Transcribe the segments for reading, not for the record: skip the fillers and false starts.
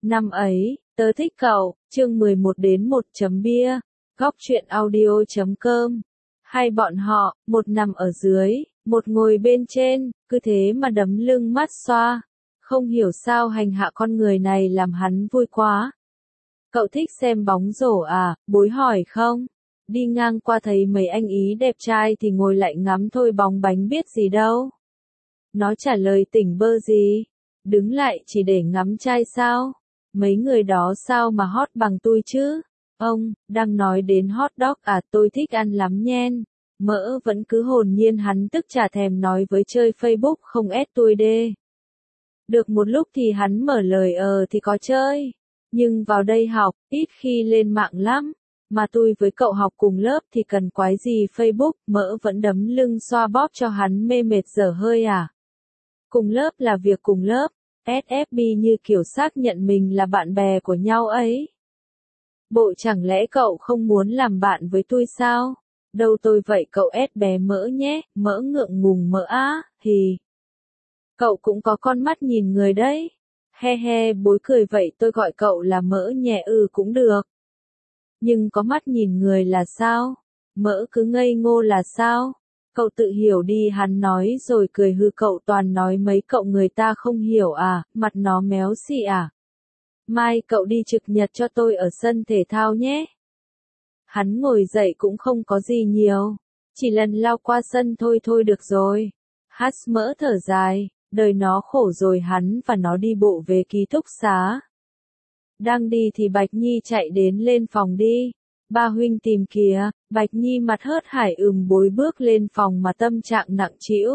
Năm ấy, tớ thích cậu, chương 11 đến 1.bia, góc truyện audio.com. Hai bọn họ, một nằm ở dưới, một ngồi bên trên, cứ thế mà đấm lưng mát xoa. Không hiểu sao hành hạ con người này làm hắn vui quá. Cậu thích xem bóng rổ à, bối hỏi không? Đi ngang qua thấy mấy anh ý đẹp trai thì ngồi lại ngắm thôi, bóng bánh biết gì đâu. Nó trả lời tỉnh bơ gì? Đứng lại chỉ để ngắm trai sao? Mấy người đó sao mà hot bằng tôi chứ? Ông, đang nói đến hot dog à, tôi thích ăn lắm nhen. Mỡ vẫn cứ hồn nhiên, hắn tức chả thèm nói với chơi Facebook không ép tôi đê. Được một lúc thì hắn mở lời thì có chơi. Nhưng vào đây học, ít khi lên mạng lắm. Mà tôi với cậu học cùng lớp thì cần quái gì Facebook, mỡ vẫn đấm lưng xoa bóp cho hắn mê mệt dở hơi à. Cùng lớp là việc cùng lớp, SFB như kiểu xác nhận mình là bạn bè của nhau ấy. Bộ chẳng lẽ cậu không muốn làm bạn với tôi sao? Đâu tôi vậy cậu ép bé mỡ nhé, mỡ ngượng ngùng mỡ á, thì. Cậu cũng có con mắt nhìn người đấy. He he, bối cười vậy tôi gọi cậu là mỡ nhẹ cũng được. Nhưng có mắt nhìn người là sao? Mỡ cứ ngây ngô là sao? Cậu tự hiểu đi, hắn nói rồi cười hư, cậu toàn nói mấy cậu người ta không hiểu à, mặt nó méo xị à. Mai cậu đi trực nhật cho tôi ở sân thể thao nhé. Hắn ngồi dậy cũng không có gì nhiều, chỉ lần lao qua sân thôi được rồi. Hát mỡ thở dài, đời nó khổ rồi, hắn và nó đi bộ về ký túc xá. Đang đi thì Bạch Nhi chạy đến lên phòng đi. Ba huynh tìm kìa. Bạch Nhi mặt hớt hải bối bước lên phòng mà tâm trạng nặng trĩu.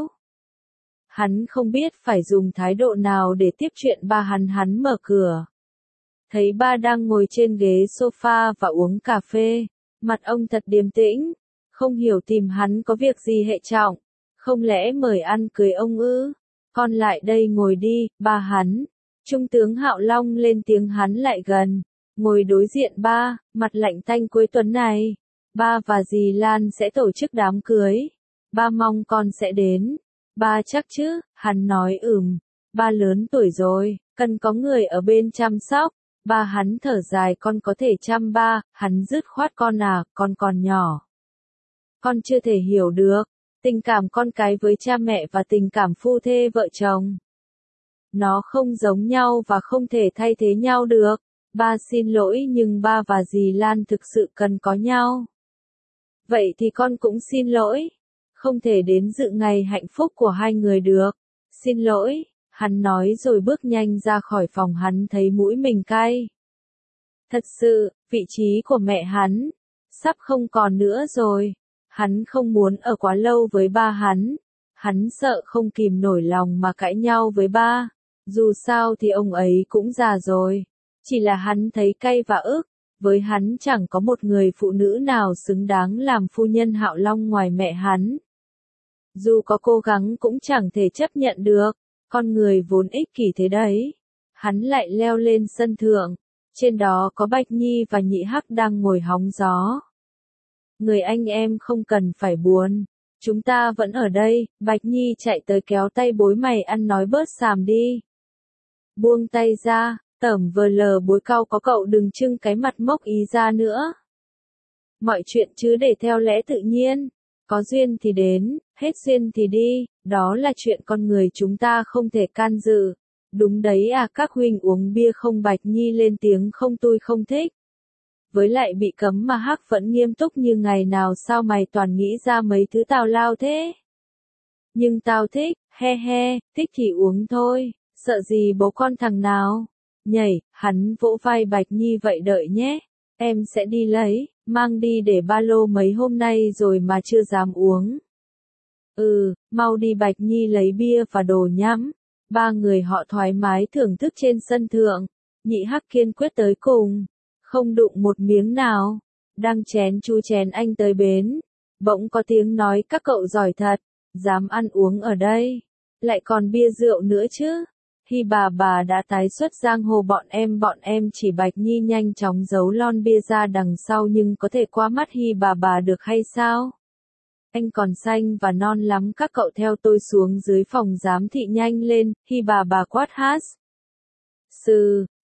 Hắn không biết phải dùng thái độ nào để tiếp chuyện ba hắn mở cửa. Thấy ba đang ngồi trên ghế sofa và uống cà phê. Mặt ông thật điềm tĩnh. Không hiểu tìm hắn có việc gì hệ trọng. Không lẽ mời ăn cưới ông ư? Con lại đây ngồi đi, ba hắn. Trung tướng Hạo Long lên tiếng, hắn lại gần, ngồi đối diện ba, mặt lạnh tanh. Cuối tuần này, ba và dì Lan sẽ tổ chức đám cưới. Ba mong con sẽ đến. Ba chắc chứ, hắn nói ba lớn tuổi rồi, cần có người ở bên chăm sóc. Ba hắn thở dài, con có thể chăm ba, hắn dứt khoát, con à, con còn nhỏ. Con chưa thể hiểu được tình cảm con cái với cha mẹ và tình cảm phu thê vợ chồng. Nó không giống nhau và không thể thay thế nhau được. Ba xin lỗi nhưng ba và dì Lan thực sự cần có nhau. Vậy thì con cũng xin lỗi. Không thể đến dự ngày hạnh phúc của hai người được. Xin lỗi, hắn nói rồi bước nhanh ra khỏi phòng. Hắn thấy mũi mình cay. Thật sự, vị trí của mẹ hắn sắp không còn nữa rồi. Hắn không muốn ở quá lâu với ba hắn. Hắn sợ không kìm nổi lòng mà cãi nhau với ba. Dù sao thì ông ấy cũng già rồi. Chỉ là hắn thấy cay và ức. Với hắn chẳng có một người phụ nữ nào xứng đáng làm phu nhân Hạo Long ngoài mẹ hắn. Dù có cố gắng cũng chẳng thể chấp nhận được. Con người vốn ích kỷ thế đấy. Hắn lại leo lên sân thượng. Trên đó có Bạch Nhi và Nhị Hắc đang ngồi hóng gió. Người anh em không cần phải buồn. Chúng ta vẫn ở đây. Bạch Nhi chạy tới kéo tay bối, mày ăn nói bớt xàm đi. Buông tay ra, tẩm vờ lờ bối cau có cậu đừng trưng cái mặt mốc ý ra nữa. Mọi chuyện chứ để theo lẽ tự nhiên. Có duyên thì đến, hết duyên thì đi, đó là chuyện con người chúng ta không thể can dự. Đúng đấy à, các huynh uống bia không? Bạch Nhi lên tiếng, không, tôi không thích. Với lại bị cấm mà Hắc vẫn nghiêm túc như ngày nào, sao mày toàn nghĩ ra mấy thứ tào lao thế? Nhưng tao thích, he he, thích thì uống thôi, sợ gì bố con thằng nào. Nhảy, hắn vỗ vai Bạch Nhi, vậy đợi nhé, em sẽ đi lấy, mang đi để ba lô mấy hôm nay rồi mà chưa dám uống. Mau đi. Bạch Nhi lấy bia và đồ nhắm. Ba người họ thoải mái thưởng thức trên sân thượng. Nhị Hắc kiên quyết tới cùng. Không đụng một miếng nào. Đang chén chu chén anh tới bến. Bỗng có tiếng nói, các cậu giỏi thật. Dám ăn uống ở đây. Lại còn bia rượu nữa chứ. Hi bà đã tái xuất giang hồ, bọn em chỉ. Bạch Nhi nhanh chóng giấu lon bia ra đằng sau, nhưng có thể qua mắt Hi bà được hay sao? Anh còn xanh và non lắm, các cậu theo tôi xuống dưới phòng giám thị nhanh lên. Hi bà quát hát.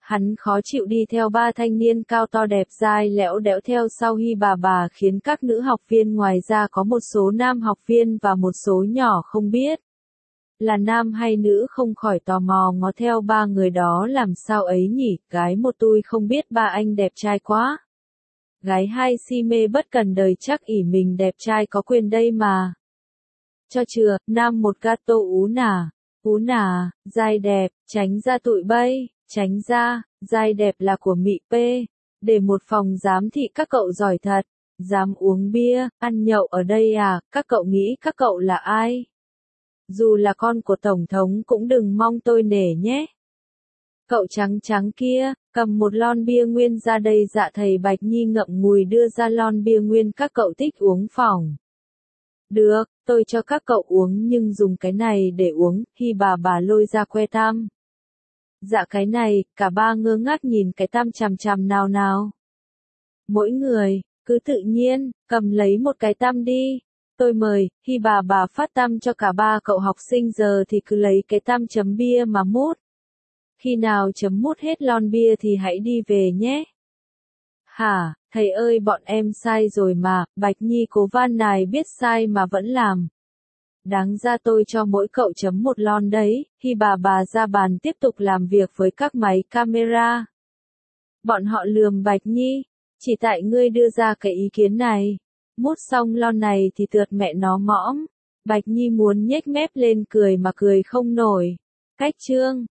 Hắn khó chịu đi theo ba thanh niên cao to đẹp dai lẽo đẽo theo sau Hi bà khiến các nữ học viên ngoài ra có một số nam học viên và một số nhỏ không biết là nam hay nữ không khỏi tò mò ngó theo ba người đó làm sao ấy nhỉ, gái một tui không biết ba anh đẹp trai quá. Gái hai si mê bất cần đời chắc ỷ mình đẹp trai có quyền đây mà. Cho chừa, nam một gato ú nà, dai đẹp, tránh ra tụi bay, tránh ra, dai đẹp là của mị P. Để một phòng giám thị các cậu giỏi thật, dám uống bia, ăn nhậu ở đây à, các cậu nghĩ các cậu là ai? Dù là con của Tổng thống cũng đừng mong tôi nể nhé. Cậu trắng trắng kia, cầm một lon bia nguyên ra đây, dạ thầy Bạch Nhi ngậm ngùi đưa ra lon bia nguyên, các cậu thích uống phỏng. Được, tôi cho các cậu uống nhưng dùng cái này để uống, Hi bà lôi ra que tam. Dạ cái này, cả ba ngơ ngác nhìn cái tam chằm chằm nào. Mỗi người, cứ tự nhiên, cầm lấy một cái tam đi. Tôi mời, Hi bà phát tam cho cả ba cậu học sinh, giờ thì cứ lấy cái tam chấm bia mà mút. Khi nào chấm mút hết lon bia thì hãy đi về nhé. Hả, thầy ơi bọn em sai rồi mà, Bạch Nhi cố van nài biết sai mà vẫn làm. Đáng ra tôi cho mỗi cậu chấm một lon đấy, Hi bà ra bàn tiếp tục làm việc với các máy camera. Bọn họ lườm Bạch Nhi, chỉ tại ngươi đưa ra cái ý kiến này. Mút xong lon này thì tượt mẹ nó mõm. Bạch Nhi muốn nhếch mép lên cười mà cười không nổi. Cách chương